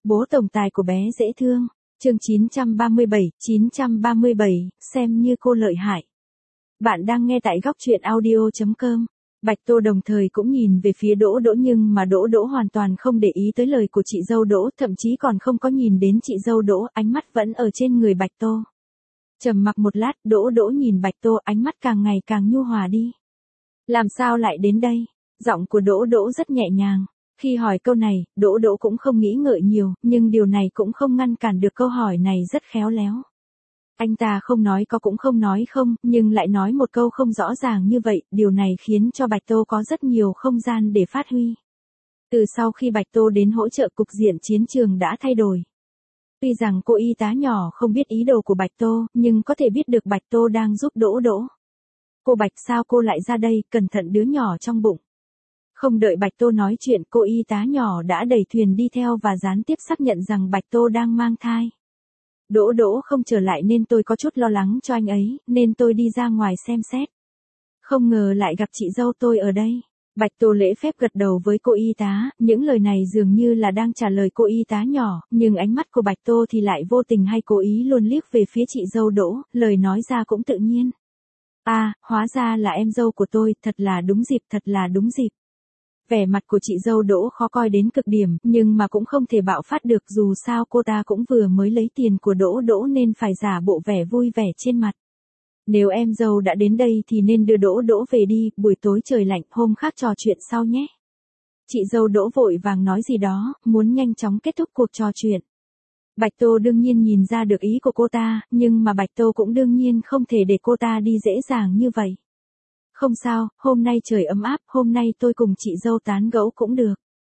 Bố tổng tài của bé dễ thương. Chương 937, xem như cô lợi hại. Bạn đang nghe tại góc truyện audio.com. Bạch Tô đồng thời cũng nhìn về phía Đỗ Đỗ, nhưng mà Đỗ Đỗ hoàn toàn không để ý tới lời của chị dâu Đỗ, thậm chí còn không có nhìn đến chị dâu Đỗ, ánh mắt vẫn ở trên người Bạch Tô. Trầm mặc một lát, Đỗ Đỗ nhìn Bạch Tô, ánh mắt càng ngày càng nhu hòa đi. Làm sao lại đến đây? Giọng của Đỗ Đỗ rất nhẹ nhàng. Khi hỏi câu này, Đỗ Đỗ cũng không nghĩ ngợi nhiều, nhưng điều này cũng không ngăn cản được câu hỏi này rất khéo léo. Anh ta không nói có cũng không nói không, nhưng lại nói một câu không rõ ràng như vậy, điều này khiến cho Bạch Tô có rất nhiều không gian để phát huy. Từ sau khi Bạch Tô đến hỗ trợ, cục diện chiến trường đã thay đổi. Tuy rằng cô y tá nhỏ không biết ý đồ của Bạch Tô, nhưng có thể biết được Bạch Tô đang giúp Đỗ Đỗ. Cô Bạch, sao cô lại ra đây, cẩn thận đứa nhỏ trong bụng. Không đợi Bạch Tô nói chuyện, cô y tá nhỏ đã đẩy thuyền đi theo và gián tiếp xác nhận rằng Bạch Tô đang mang thai. Đỗ Đỗ không trở lại nên tôi có chút lo lắng cho anh ấy, nên tôi đi ra ngoài xem xét. Không ngờ lại gặp chị dâu tôi ở đây. Bạch Tô lễ phép gật đầu với cô y tá, những lời này dường như là đang trả lời cô y tá nhỏ, nhưng ánh mắt của Bạch Tô thì lại vô tình hay cố ý luôn liếc về phía chị dâu Đỗ, lời nói ra cũng tự nhiên. À, hóa ra là em dâu của tôi, thật là đúng dịp, thật là đúng dịp. Vẻ mặt của chị dâu Đỗ khó coi đến cực điểm, nhưng mà cũng không thể bạo phát được, dù sao cô ta cũng vừa mới lấy tiền của Đỗ Đỗ nên phải giả bộ vẻ vui vẻ trên mặt. Nếu em dâu đã đến đây thì nên đưa Đỗ Đỗ về đi, buổi tối trời lạnh, hôm khác trò chuyện sau nhé. Chị dâu Đỗ vội vàng nói gì đó, muốn nhanh chóng kết thúc cuộc trò chuyện. Bạch Tô đương nhiên nhìn ra được ý của cô ta, nhưng mà Bạch Tô cũng đương nhiên không thể để cô ta đi dễ dàng như vậy. Không sao, hôm nay trời ấm áp, hôm nay tôi cùng chị dâu tán gẫu cũng được.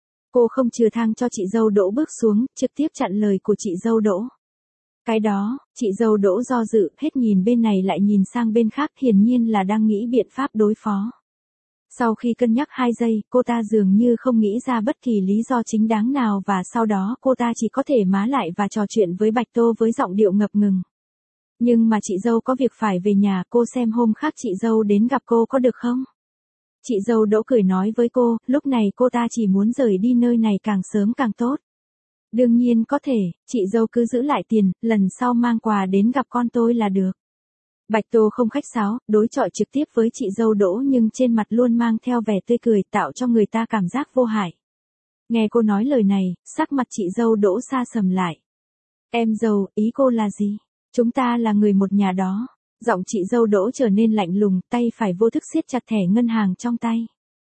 Cô không chừa thang cho chị dâu Đỗ bước xuống, trực tiếp chặn lời của chị dâu Đỗ. Cái đó, chị dâu Đỗ do dự, hết nhìn bên này lại nhìn sang bên khác, hiển nhiên là đang nghĩ biện pháp đối phó. Sau khi cân nhắc 2 giây, cô ta dường như không nghĩ ra bất kỳ lý do chính đáng nào và sau đó cô ta chỉ có thể má lại và trò chuyện với Bạch Tô với giọng điệu ngập ngừng. Nhưng mà chị dâu có việc phải về nhà, cô xem hôm khác chị dâu đến gặp cô có được không? Chị dâu Đỗ cười nói với cô, lúc này cô ta chỉ muốn rời đi nơi này càng sớm càng tốt. Đương nhiên có thể, chị dâu cứ giữ lại tiền, lần sau mang quà đến gặp con tôi là được. Bạch Tô không khách sáo, đối chọi trực tiếp với chị dâu Đỗ nhưng trên mặt luôn mang theo vẻ tươi cười tạo cho người ta cảm giác vô hại. Nghe cô nói lời này, sắc mặt chị dâu Đỗ sa sầm lại. Em dâu, ý cô là gì? Chúng ta là người một nhà đó. Giọng chị dâu Đỗ trở nên lạnh lùng, tay phải vô thức siết chặt thẻ ngân hàng trong tay.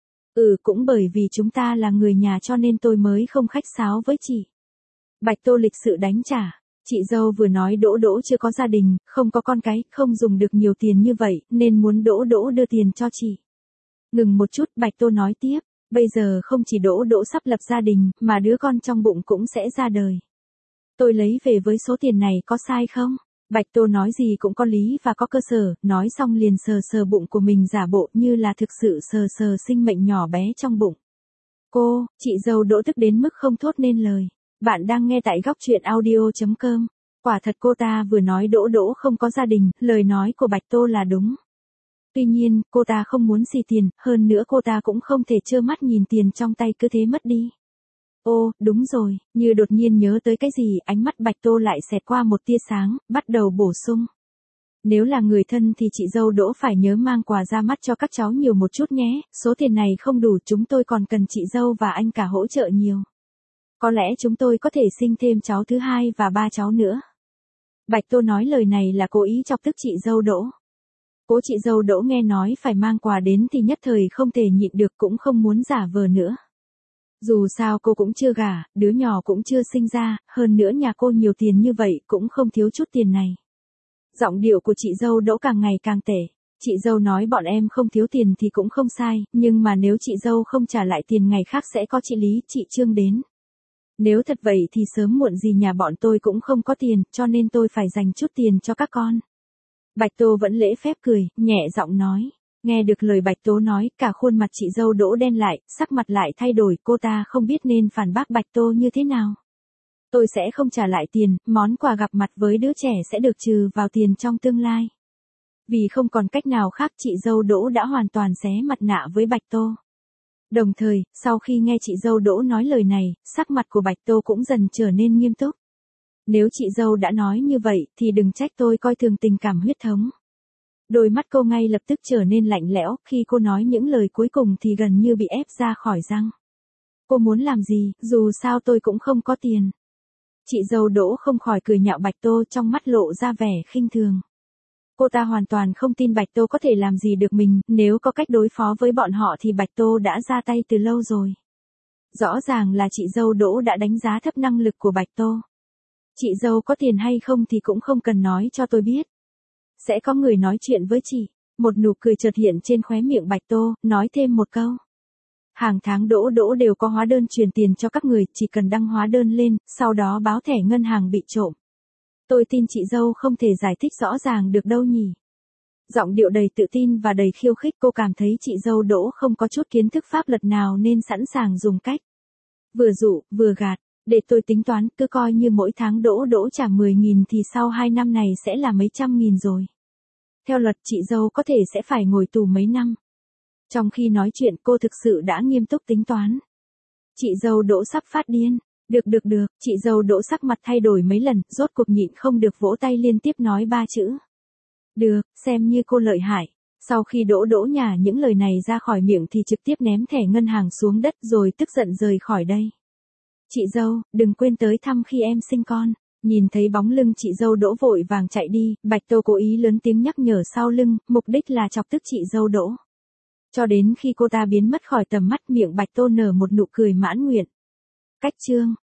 Cũng bởi vì chúng ta là người nhà cho nên tôi mới không khách sáo với chị. Bạch Tô lịch sự đánh trả. Chị dâu vừa nói Đỗ Đỗ chưa có gia đình, không có con cái, không dùng được nhiều tiền như vậy, nên muốn Đỗ Đỗ đưa tiền cho chị. Ngừng một chút, Bạch Tô nói tiếp, bây giờ không chỉ Đỗ Đỗ sắp lập gia đình, mà đứa con trong bụng cũng sẽ ra đời. Tôi lấy về với số tiền này có sai không? Bạch Tô nói gì cũng có lý và có cơ sở, nói xong liền sờ sờ bụng của mình giả bộ như là thực sự sờ sờ sinh mệnh nhỏ bé trong bụng. Cô, chị dâu Đỗ tức đến mức không thốt nên lời. Bạn đang nghe tại góc truyện audio.com. Quả thật cô ta vừa nói Đỗ Đỗ không có gia đình, lời nói của Bạch Tô là đúng. Tuy nhiên, cô ta không muốn xì tiền, hơn nữa cô ta cũng không thể trơ mắt nhìn tiền trong tay cứ thế mất đi. Ô, đúng rồi, như đột nhiên nhớ tới cái gì, ánh mắt Bạch Tô lại xẹt qua một tia sáng, bắt đầu bổ sung. Nếu là người thân thì chị dâu Đỗ phải nhớ mang quà ra mắt cho các cháu nhiều một chút nhé, số tiền này không đủ, chúng tôi còn cần chị dâu và anh cả hỗ trợ nhiều. Có lẽ chúng tôi có thể sinh thêm cháu thứ 2 và 3 cháu nữa. Bạch Tô nói lời này là cố ý chọc tức chị dâu Đỗ. Cô chị dâu Đỗ nghe nói phải mang quà đến thì nhất thời không thể nhịn được, cũng không muốn giả vờ nữa. Dù sao cô cũng chưa gả, đứa nhỏ cũng chưa sinh ra, hơn nữa nhà cô nhiều tiền như vậy cũng không thiếu chút tiền này. Giọng điệu của chị dâu Đỗ càng ngày càng tệ. Chị dâu nói bọn em không thiếu tiền thì cũng không sai, nhưng mà nếu chị dâu không trả lại tiền ngày khác sẽ có chị Lý, chị Trương đến. Nếu thật vậy thì sớm muộn gì nhà bọn tôi cũng không có tiền, cho nên tôi phải dành chút tiền cho các con. Bạch Tô vẫn lễ phép cười, nhẹ giọng nói. Nghe được lời Bạch Tố nói, cả khuôn mặt chị dâu Đỗ đen lại, sắc mặt lại thay đổi, cô ta không biết nên phản bác Bạch Tô như thế nào. Tôi sẽ không trả lại tiền, món quà gặp mặt với đứa trẻ sẽ được trừ vào tiền trong tương lai. Vì không còn cách nào khác, chị dâu Đỗ đã hoàn toàn xé mặt nạ với Bạch Tô. Đồng thời, sau khi nghe chị dâu Đỗ nói lời này, sắc mặt của Bạch Tô cũng dần trở nên nghiêm túc. Nếu chị dâu đã nói như vậy thì đừng trách tôi coi thường tình cảm huyết thống. Đôi mắt cô ngay lập tức trở nên lạnh lẽo, khi cô nói những lời cuối cùng thì gần như bị ép ra khỏi răng. Cô muốn làm gì, dù sao tôi cũng không có tiền. Chị dâu Đỗ không khỏi cười nhạo Bạch Tô, trong mắt lộ ra vẻ khinh thường. Cô ta hoàn toàn không tin Bạch Tô có thể làm gì được mình, nếu có cách đối phó với bọn họ thì Bạch Tô đã ra tay từ lâu rồi. Rõ ràng là chị dâu Đỗ đã đánh giá thấp năng lực của Bạch Tô. Chị dâu có tiền hay không thì cũng không cần nói cho tôi biết. Sẽ có người nói chuyện với chị. Một nụ cười chợt hiện trên khóe miệng Bạch Tô, nói thêm một câu. Hàng tháng Đỗ đều có hóa đơn chuyển tiền cho các người, chỉ cần đăng hóa đơn lên, sau đó báo thẻ ngân hàng bị trộm. Tôi tin chị dâu không thể giải thích rõ ràng được đâu nhỉ. Giọng điệu đầy tự tin và đầy khiêu khích, cô cảm thấy chị dâu Đỗ không có chút kiến thức pháp luật nào nên sẵn sàng dùng cách vừa dụ, vừa gạt. Để tôi tính toán, cứ coi như mỗi tháng Đỗ trả 10.000 thì sau 2 năm này sẽ là mấy trăm nghìn rồi. Theo luật chị dâu có thể sẽ phải ngồi tù mấy năm. Trong khi nói chuyện cô thực sự đã nghiêm túc tính toán. Chị dâu Đỗ sắp phát điên. Được, chị dâu Đỗ sắc mặt thay đổi mấy lần, rốt cuộc nhịn không được vỗ tay liên tiếp nói 3 chữ. Được, xem như cô lợi hại. Sau khi Đỗ nhả những lời này ra khỏi miệng thì trực tiếp ném thẻ ngân hàng xuống đất rồi tức giận rời khỏi đây. Chị dâu, đừng quên tới thăm khi em sinh con. Nhìn thấy bóng lưng chị dâu Đỗ vội vàng chạy đi, Bạch Tô cố ý lớn tiếng nhắc nhở sau lưng, mục đích là chọc tức chị dâu Đỗ. Cho đến khi cô ta biến mất khỏi tầm mắt, miệng Bạch Tô nở một nụ cười mãn nguyện. Cách chương